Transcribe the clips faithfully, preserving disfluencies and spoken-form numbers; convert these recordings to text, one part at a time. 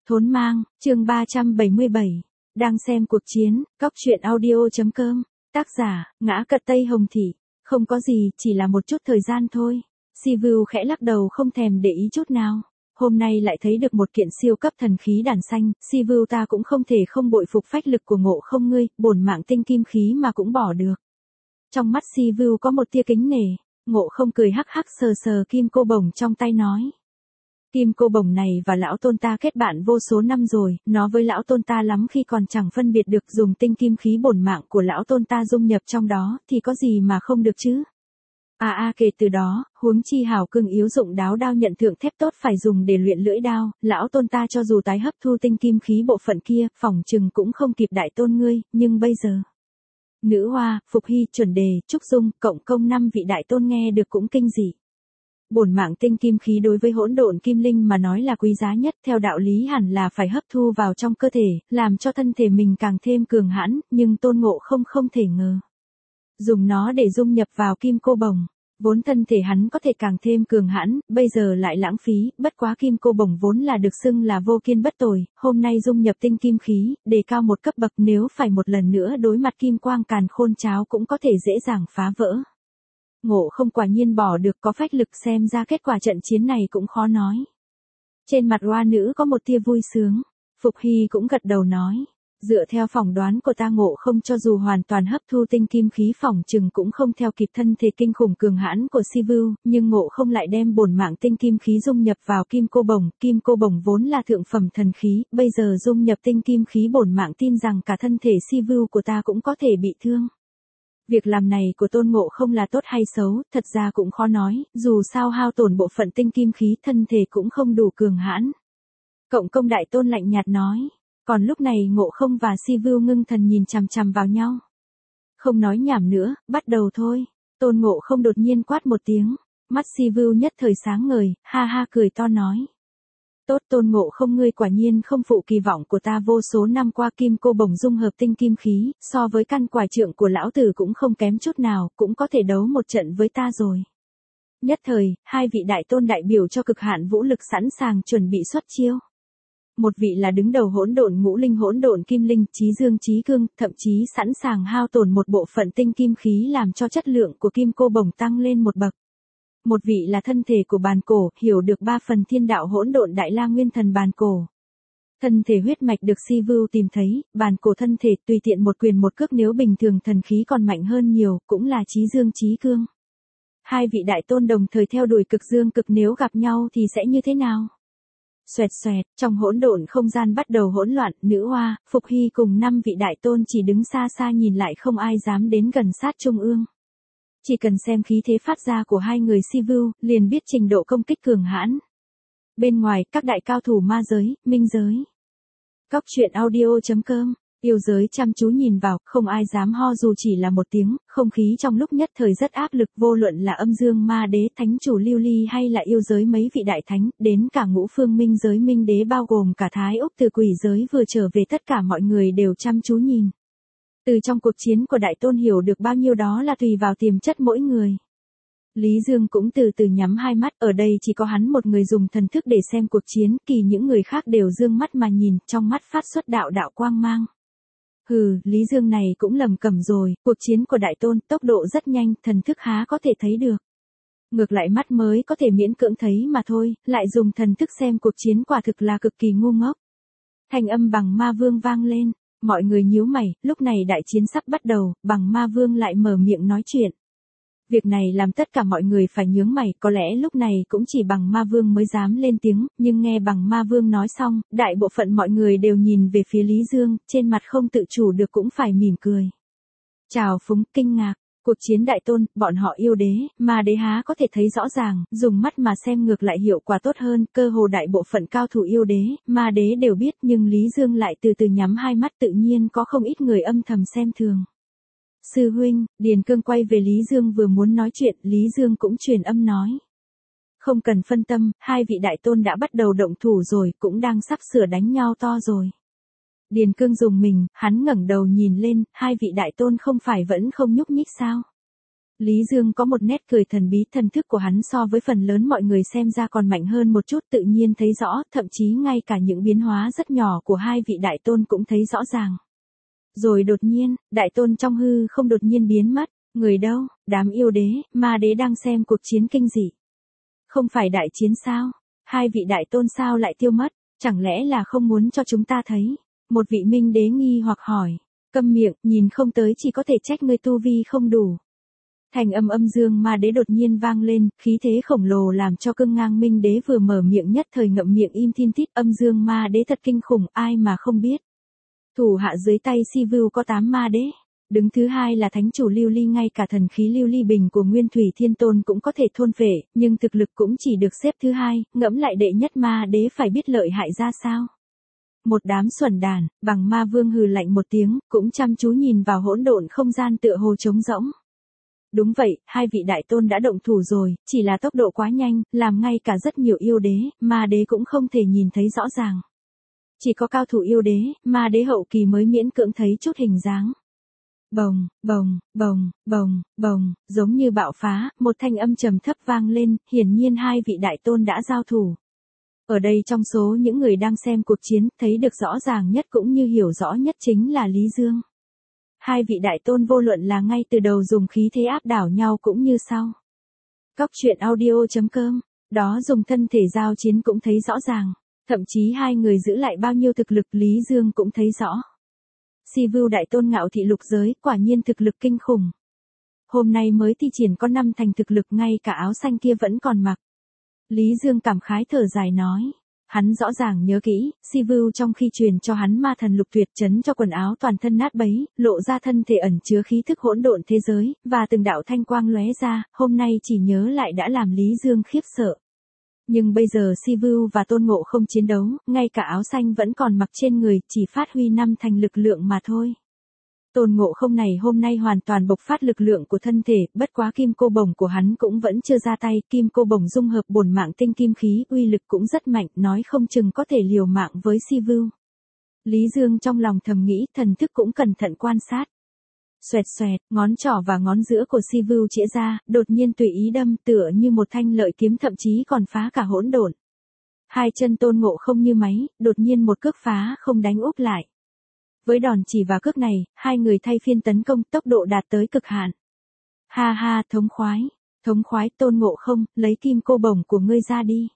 Thốn mang, chương ba trăm bảy mươi bảy. Đang xem cuộc chiến, góc truyện audio.com. Tác giả, Ngã Cật Tây Hồng Thị. Không có gì, chỉ là một chút thời gian thôi. Sivu khẽ lắc đầu không thèm để ý chút nào. Hôm nay lại thấy được một kiện siêu cấp thần khí đàn xanh, Sivu ta cũng không thể không bội phục phách lực của Ngộ Không ngươi, bổn mạng tinh kim khí mà cũng bỏ được. Trong mắt Sivu có một tia kính nể, Ngộ Không cười hắc hắc sờ sờ kim cô bổng trong tay nói. Kim cô bổng này và lão tôn ta kết bạn vô số năm rồi, nó với lão tôn ta lắm khi còn chẳng phân biệt được, dùng tinh kim khí bổn mạng của lão tôn ta dung nhập trong đó, thì có gì mà không được chứ. À à kể từ đó, huống chi hảo cương yếu dụng đáo đao nhận thượng thép tốt phải dùng để luyện lưỡi đao, lão tôn ta cho dù tái hấp thu tinh kim khí bộ phận kia, phỏng chừng cũng không kịp đại tôn ngươi, nhưng bây giờ. Nữ Hoa, Phục Hy, Chuẩn Đề, Trúc Dung, cộng công năm vị đại tôn nghe được cũng kinh dị. Bổn mạng tinh kim khí đối với hỗn độn kim linh mà nói là quý giá nhất, theo đạo lý hẳn là phải hấp thu vào trong cơ thể, làm cho thân thể mình càng thêm cường hãn, nhưng Tôn Ngộ Không không thể ngờ. Dùng nó để dung nhập vào kim cô bổng, vốn thân thể hắn có thể càng thêm cường hãn, bây giờ lại lãng phí, bất quá kim cô bổng vốn là được xưng là vô kiên bất tồi, hôm nay dung nhập tinh kim khí, đề cao một cấp bậc, nếu phải một lần nữa đối mặt kim quang càn khôn cháo cũng có thể dễ dàng phá vỡ. Ngộ Không quả nhiên bỏ được, có phách lực, xem ra kết quả trận chiến này cũng khó nói. Trên mặt Hoa nữ có một tia vui sướng, Phục Hy cũng gật đầu nói, dựa theo phỏng đoán của ta Ngộ Không cho dù hoàn toàn hấp thu tinh kim khí phỏng chừng cũng không theo kịp thân thể kinh khủng cường hãn của Sivu, nhưng Ngộ Không lại đem bổn mạng tinh kim khí dung nhập vào kim cô bổng, kim cô bổng vốn là thượng phẩm thần khí, bây giờ dung nhập tinh kim khí bổn mạng, tin rằng cả thân thể Sivu của ta cũng có thể bị thương. Việc làm này của Tôn Ngộ Không là tốt hay xấu, thật ra cũng khó nói, dù sao hao tổn bộ phận tinh kim khí thân thể cũng không đủ cường hãn. Cộng công đại tôn lạnh nhạt nói, còn lúc này Ngộ Không và Sivu ngưng thần nhìn chằm chằm vào nhau. Không nói nhảm nữa, bắt đầu thôi. Tôn Ngộ Không đột nhiên quát một tiếng, mắt Sivu nhất thời sáng ngời, ha ha cười to nói. Tốt, Tôn Ngộ Không ngươi quả nhiên không phụ kỳ vọng của ta, vô số năm qua kim cô bổng dung hợp tinh kim khí, so với căn quải trượng của lão tử cũng không kém chút nào, cũng có thể đấu một trận với ta rồi. Nhất thời, hai vị đại tôn đại biểu cho cực hạn vũ lực sẵn sàng chuẩn bị xuất chiêu. Một vị là đứng đầu hỗn độn ngũ linh hỗn độn kim linh, Chí Dương Chí Cương, thậm chí sẵn sàng hao tổn một bộ phận tinh kim khí làm cho chất lượng của kim cô bổng tăng lên một bậc. Một vị là thân thể của bàn cổ, hiểu được ba phần thiên đạo hỗn độn đại la nguyên thần bàn cổ. Thân thể huyết mạch được Sivu tìm thấy, bàn cổ thân thể tùy tiện một quyền một cước nếu bình thường thần khí còn mạnh hơn nhiều, cũng là Chí Dương Chí Cương. Hai vị đại tôn đồng thời theo đuổi cực dương cực, nếu gặp nhau thì sẽ như thế nào? Xoẹt xoẹt, trong hỗn độn không gian bắt đầu hỗn loạn, Nữ Hoa, Phục Hy cùng năm vị đại tôn chỉ đứng xa xa nhìn lại, không ai dám đến gần sát trung ương. Chỉ cần xem khí thế phát ra của hai người Sivu, liền biết trình độ công kích cường hãn. Bên ngoài, các đại cao thủ ma giới, minh giới. Góc truyện audio.com, yêu giới chăm chú nhìn vào, không ai dám ho dù chỉ là một tiếng, không khí trong lúc nhất thời rất áp lực, vô luận là âm dương ma đế, thánh chủ Lưu Ly hay là yêu giới mấy vị đại thánh, đến cả ngũ phương minh giới minh đế bao gồm cả Thái Úc từ quỷ giới vừa trở về, tất cả mọi người đều chăm chú nhìn. Từ trong cuộc chiến của đại tôn hiểu được bao nhiêu đó là tùy vào tiềm chất mỗi người. Lý Dương cũng từ từ nhắm hai mắt, ở đây chỉ có hắn một người dùng thần thức để xem cuộc chiến, kỳ những người khác đều dương mắt mà nhìn, trong mắt phát xuất đạo đạo quang mang. Hừ, Lý Dương này cũng lầm cẩm rồi, cuộc chiến của đại tôn, tốc độ rất nhanh, thần thức há có thể thấy được. Ngược lại mắt mới có thể miễn cưỡng thấy mà thôi, lại dùng thần thức xem cuộc chiến quả thực là cực kỳ ngu ngốc. Thanh âm Bằng Ma Vương vang lên. Mọi người nhíu mày, lúc này đại chiến sắp bắt đầu, Bằng Ma Vương lại mở miệng nói chuyện. Việc này làm tất cả mọi người phải nhướng mày, có lẽ lúc này cũng chỉ Bằng Ma Vương mới dám lên tiếng, nhưng nghe Bằng Ma Vương nói xong, đại bộ phận mọi người đều nhìn về phía Lý Dương, trên mặt không tự chủ được cũng phải mỉm cười. Chào phúng, kinh ngạc. Cuộc chiến đại tôn, bọn họ yêu đế, ma đế há có thể thấy rõ ràng, dùng mắt mà xem ngược lại hiệu quả tốt hơn, cơ hồ đại bộ phận cao thủ yêu đế, ma đế đều biết, nhưng Lý Dương lại từ từ nhắm hai mắt, tự nhiên có không ít người âm thầm xem thường. Sư huynh, Điền Cương quay về Lý Dương vừa muốn nói chuyện, Lý Dương cũng truyền âm nói. Không cần phân tâm, hai vị đại tôn đã bắt đầu động thủ rồi, cũng đang sắp sửa đánh nhau to rồi. Điền Cương dùng mình, hắn ngẩng đầu nhìn lên, hai vị đại tôn không phải vẫn không nhúc nhích sao? Lý Dương có một nét cười thần bí, thần thức của hắn so với phần lớn mọi người xem ra còn mạnh hơn một chút, tự nhiên thấy rõ, thậm chí ngay cả những biến hóa rất nhỏ của hai vị đại tôn cũng thấy rõ ràng. Rồi đột nhiên, đại tôn trong hư không đột nhiên biến mất, người đâu, đám yêu đế, ma đế đang xem cuộc chiến kinh dị. Không phải đại chiến sao? Hai vị đại tôn sao lại tiêu mất, chẳng lẽ là không muốn cho chúng ta thấy? Một vị minh đế nghi hoặc hỏi, câm miệng, nhìn không tới chỉ có thể trách ngươi tu vi không đủ. Thành âm âm dương ma đế đột nhiên vang lên, khí thế khổng lồ làm cho cương ngang minh đế vừa mở miệng nhất thời ngậm miệng im thiên tít. Âm dương ma đế thật kinh khủng, ai mà không biết. Thủ hạ dưới tay Sivu có tám ma đế. Đứng thứ hai là thánh chủ lưu ly, ngay cả thần khí lưu ly bình của Nguyên Thủy Thiên Tôn cũng có thể thôn phệ, nhưng thực lực cũng chỉ được xếp thứ hai, ngẫm lại đệ nhất ma đế phải biết lợi hại ra sao. Một đám xuẩn đàn, bằng ma vương hừ lạnh một tiếng, cũng chăm chú nhìn vào hỗn độn không gian tựa hồ trống rỗng. Đúng vậy, hai vị đại tôn đã động thủ rồi, chỉ là tốc độ quá nhanh, làm ngay cả rất nhiều yêu đế, ma đế cũng không thể nhìn thấy rõ ràng. Chỉ có cao thủ yêu đế, ma đế hậu kỳ mới miễn cưỡng thấy chút hình dáng. Bồng, bồng, bồng, bồng, bồng, giống như bạo phá, một thanh âm trầm thấp vang lên, hiển nhiên hai vị đại tôn đã giao thủ. Ở đây trong số những người đang xem cuộc chiến, thấy được rõ ràng nhất cũng như hiểu rõ nhất chính là Lý Dương. Hai vị đại tôn vô luận là ngay từ đầu dùng khí thế áp đảo nhau cũng như sau. Cóc truyện audio chấm com, đó dùng thân thể giao chiến cũng thấy rõ ràng, thậm chí hai người giữ lại bao nhiêu thực lực Lý Dương cũng thấy rõ. Sivu đại tôn ngạo thị lục giới, quả nhiên thực lực kinh khủng. Hôm nay mới thi triển có năm thành thực lực, ngay cả áo xanh kia vẫn còn mặc. Lý Dương cảm khái thở dài nói. Hắn rõ ràng nhớ kỹ, Sivu trong khi truyền cho hắn ma thần lục tuyệt chấn cho quần áo toàn thân nát bấy, lộ ra thân thể ẩn chứa khí thức hỗn độn thế giới, và từng đạo thanh quang lóe ra, hôm nay chỉ nhớ lại đã làm Lý Dương khiếp sợ. Nhưng bây giờ Sivu và Tôn Ngộ Không chiến đấu, ngay cả áo xanh vẫn còn mặc trên người, chỉ phát huy năm thành lực lượng mà thôi. Tôn Ngộ Không này hôm nay hoàn toàn bộc phát lực lượng của thân thể, bất quá kim cô bổng của hắn cũng vẫn chưa ra tay, kim cô bổng dung hợp bổn mạng tinh kim khí, uy lực cũng rất mạnh, nói không chừng có thể liều mạng với Sivu. Lý Dương trong lòng thầm nghĩ, thần thức cũng cẩn thận quan sát. Xoẹt xoẹt, ngón trỏ và ngón giữa của Sivu chĩa ra, đột nhiên tùy ý đâm, tựa như một thanh lợi kiếm, thậm chí còn phá cả hỗn độn. Hai chân Tôn Ngộ Không như máy, đột nhiên một cước phá không đánh úp lại. Với đòn chỉ và cước này, hai người thay phiên tấn công, tốc độ đạt tới cực hạn. Ha ha, thống khoái, thống khoái. Tôn Ngộ Không, lấy kim cô bổng của ngươi ra đi.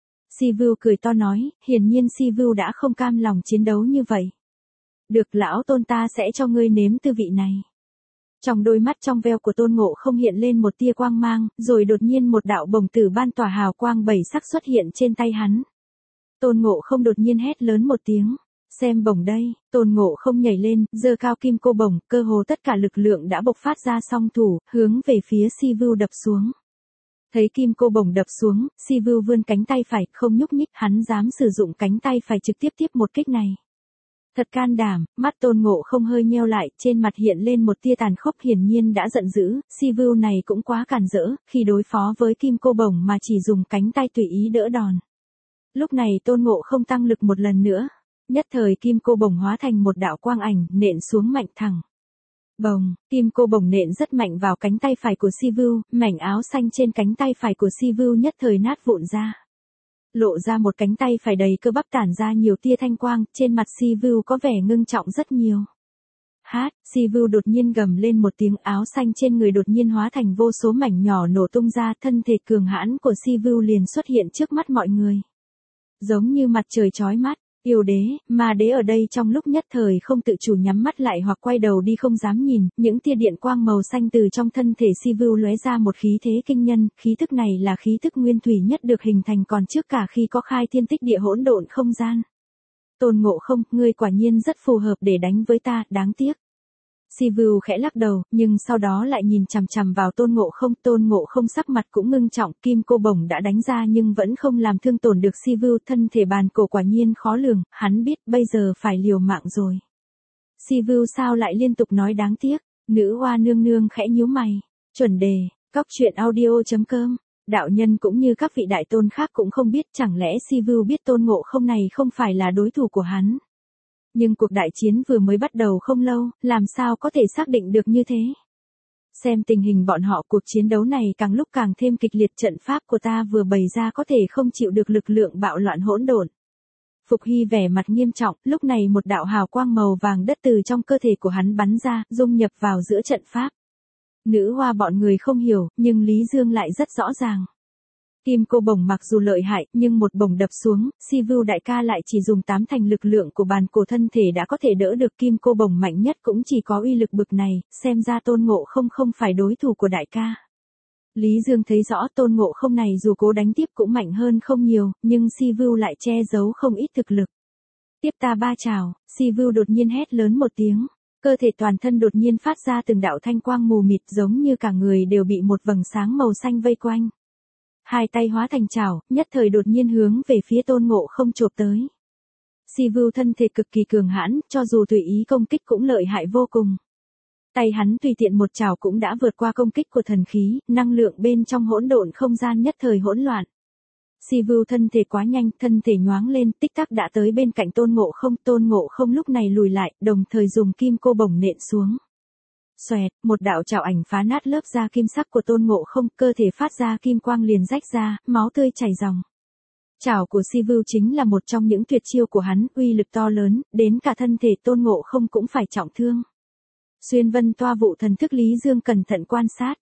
Sivu cười to nói, hiển nhiên Sivu đã không cam lòng chiến đấu như vậy. Được, lão Tôn, ta sẽ cho ngươi nếm tư vị này. Trong đôi mắt trong veo của Tôn Ngộ Không hiện lên một tia quang mang, rồi đột nhiên một đạo bổng tử ban tỏa hào quang bảy sắc xuất hiện trên tay hắn. Tôn Ngộ Không đột nhiên hét lớn một tiếng. Xem bổng đây. Tôn Ngộ Không nhảy lên, giơ cao kim cô bổng, cơ hồ tất cả lực lượng đã bộc phát ra song thủ, hướng về phía Sivu đập xuống. Thấy kim cô bổng đập xuống, Sivu vươn cánh tay phải, không nhúc nhích, hắn dám sử dụng cánh tay phải trực tiếp tiếp một kích này. Thật can đảm, mắt Tôn Ngộ Không hơi nheo lại, trên mặt hiện lên một tia tàn khốc, hiển nhiên đã giận dữ, Sivu này cũng quá càn rỡ, khi đối phó với kim cô bổng mà chỉ dùng cánh tay tùy ý đỡ đòn. Lúc này Tôn Ngộ Không tăng lực một lần nữa. Nhất thời kim cô bổng hóa thành một đạo quang ảnh, nện xuống mạnh thẳng. Bồng, kim cô bổng nện rất mạnh vào cánh tay phải của Sivu, mảnh áo xanh trên cánh tay phải của Sivu nhất thời nát vụn ra. Lộ ra một cánh tay phải đầy cơ bắp tản ra nhiều tia thanh quang, trên mặt Sivu có vẻ ngưng trọng rất nhiều. Hát, Sivu đột nhiên gầm lên một tiếng, áo xanh trên người đột nhiên hóa thành vô số mảnh nhỏ nổ tung ra, thân thể cường hãn của Sivu liền xuất hiện trước mắt mọi người. Giống như mặt trời chói mắt. Yêu đế, ma đế ở đây trong lúc nhất thời không tự chủ nhắm mắt lại hoặc quay đầu đi không dám nhìn, những tia điện quang màu xanh từ trong thân thể Sivu lóe ra một khí thế kinh nhân, khí thức này là khí thức nguyên thủy nhất được hình thành còn trước cả khi có khai thiên tích địa hỗn độn không gian. Tôn Ngộ Không, ngươi quả nhiên rất phù hợp để đánh với ta, đáng tiếc. Sivu khẽ lắc đầu, nhưng sau đó lại nhìn chằm chằm vào Tôn Ngộ Không, Tôn Ngộ Không sắc mặt cũng ngưng trọng, kim cô bổng đã đánh ra nhưng vẫn không làm thương tổn được Sivu, thân thể bàn cổ quả nhiên khó lường, hắn biết bây giờ phải liều mạng rồi. Sivu sao lại liên tục nói đáng tiếc, nữ hoa nương nương khẽ nhíu mày, chuẩn đề, cóc truyện audio chấm com, đạo nhân cũng như các vị đại tôn khác cũng không biết, chẳng lẽ Sivu biết Tôn Ngộ Không này không phải là đối thủ của hắn. Nhưng cuộc đại chiến vừa mới bắt đầu không lâu, làm sao có thể xác định được như thế? Xem tình hình bọn họ, cuộc chiến đấu này càng lúc càng thêm kịch liệt, trận pháp của ta vừa bày ra có thể không chịu được lực lượng bạo loạn hỗn độn. Phục Hy vẻ mặt nghiêm trọng, lúc này một đạo hào quang màu vàng đất từ trong cơ thể của hắn bắn ra, dung nhập vào giữa trận pháp. Nữ hoa bọn người không hiểu, nhưng Lý Dương lại rất rõ ràng. Kim cô bổng mặc dù lợi hại, nhưng một bổng đập xuống, Si Vưu đại ca lại chỉ dùng tám thành lực lượng của bàn cổ thân thể đã có thể đỡ được kim cô bổng mạnh nhất, cũng chỉ có uy lực bực này, xem ra Tôn Ngộ Không không phải đối thủ của đại ca. Lý Dương thấy rõ Tôn Ngộ Không này dù cố đánh tiếp cũng mạnh hơn không nhiều, nhưng Si Vưu lại che giấu không ít thực lực. Tiếp ta ba chảo, Si Vưu đột nhiên hét lớn một tiếng, cơ thể toàn thân đột nhiên phát ra từng đạo thanh quang mù mịt, giống như cả người đều bị một vầng sáng màu xanh vây quanh. Hai tay hóa thành chảo, nhất thời đột nhiên hướng về phía Tôn Ngộ Không chộp tới. Si Vưu thân thể cực kỳ cường hãn, cho dù tùy ý công kích cũng lợi hại vô cùng. Tay hắn tùy tiện một chảo cũng đã vượt qua công kích của thần khí, năng lượng bên trong hỗn độn không gian nhất thời hỗn loạn. Si Vưu thân thể quá nhanh, thân thể nhoáng lên, tích tắc đã tới bên cạnh Tôn Ngộ Không, Tôn Ngộ Không lúc này lùi lại, đồng thời dùng kim cô bổng nện xuống. Xoẹt, một đạo chảo ảnh phá nát lớp da kim sắc của Tôn Ngộ Không, cơ thể phát ra kim quang liền rách ra, máu tươi chảy ròng. Chảo của Si Vưu chính là một trong những tuyệt chiêu của hắn, uy lực to lớn, đến cả thân thể Tôn Ngộ Không cũng phải trọng thương. Xuyên vân toa vụ thần thức Lý Dương cẩn thận quan sát.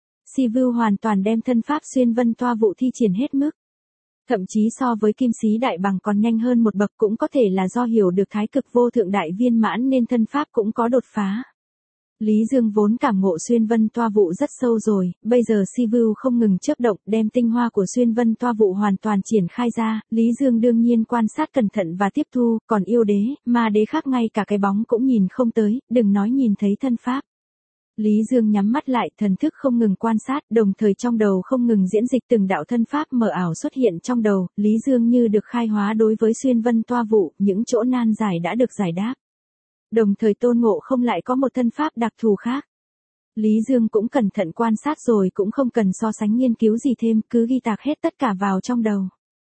Si Vưu hoàn toàn đem thân pháp xuyên vân toa vụ thi triển hết mức. Thậm chí so với kim sĩ đại bằng còn nhanh hơn một bậc, cũng có thể là do hiểu được thái cực vô thượng đại viên mãn nên thân pháp cũng có đột phá. Lý Dương vốn cảm ngộ xuyên vân toa vụ rất sâu rồi, bây giờ Si Vưu không ngừng chớp động, đem tinh hoa của xuyên vân toa vụ hoàn toàn triển khai ra, Lý Dương đương nhiên quan sát cẩn thận và tiếp thu, còn yêu đế, ma đế khác ngay cả cái bóng cũng nhìn không tới, đừng nói nhìn thấy thân pháp. Lý Dương nhắm mắt lại, thần thức không ngừng quan sát, đồng thời trong đầu không ngừng diễn dịch từng đạo thân pháp mờ ảo xuất hiện trong đầu, Lý Dương như được khai hóa đối với xuyên vân toa vụ, những chỗ nan giải đã được giải đáp. Đồng thời Tôn Ngộ Không lại có một thân pháp đặc thù khác. Lý Dương cũng cẩn thận quan sát rồi cũng không cần so sánh nghiên cứu gì thêm, cứ ghi tạc hết tất cả vào trong đầu.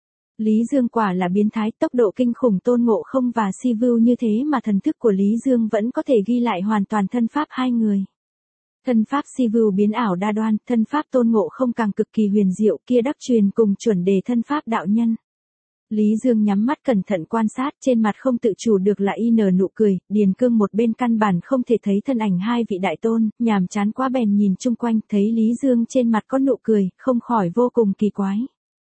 Lý Dương quả là biến thái, tốc độ kinh khủng Tôn Ngộ Không và Si Vưu như thế mà thần thức của Lý Dương vẫn có thể ghi lại hoàn toàn thân pháp hai người. Thân pháp Si Vưu biến ảo đa đoan, thân pháp Tôn Ngộ Không càng cực kỳ huyền diệu, kia đắc truyền cùng chuẩn đề thân pháp đạo nhân. Lý Dương nhắm mắt cẩn thận quan sát, trên mặt không tự chủ được là y nở nụ cười, Điền Cương một bên căn bản không thể thấy thân ảnh hai vị đại tôn, nhàm chán quá bèn nhìn chung quanh, thấy Lý Dương trên mặt có nụ cười, không khỏi vô cùng kỳ quái.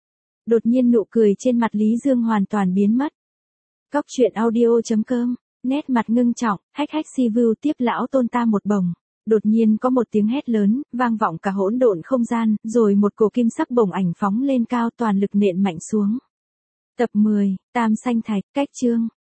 Đột nhiên nụ cười trên mặt Lý Dương hoàn toàn biến mất. Cóc truyện audio chấm com, nét mặt ngưng trọng, hách hách Si Vưu tiếp lão tôn ta một bổng. Đột nhiên có một tiếng hét lớn, vang vọng cả hỗn độn không gian, rồi một cổ kim sắc bổng ảnh phóng lên cao, toàn lực nện mạnh xuống. Tập mười, Tam Sanh Thạch, cách chương.